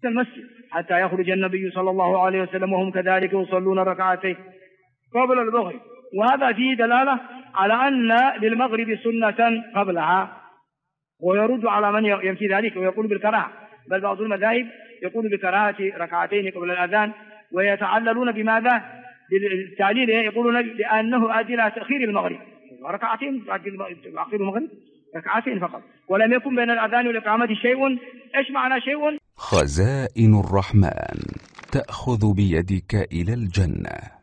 المسجد حتى يخرج النبي صلى الله عليه وسلم وهم كذلك يصلون ركعتين قبل الظهر. وهذا فيه دلالة على أن للمغرب سنة قبلها، ويرد على من ينفي ذلك ويقول بالكراهة، بل بعض المذاهب يقول بكراهة ركعتين قبل الأذان، ويتعللون بماذا؟ بالتعليل يقولون لأنه أدى إلى تأخير المغرب، ركعتين تأخير المغرب ركعتين فقط، ولم يكن بين الأذان والإقامة شيء. إيش معنى شيء؟ خزائن الرحمن تأخذ بيدك إلى الجنة.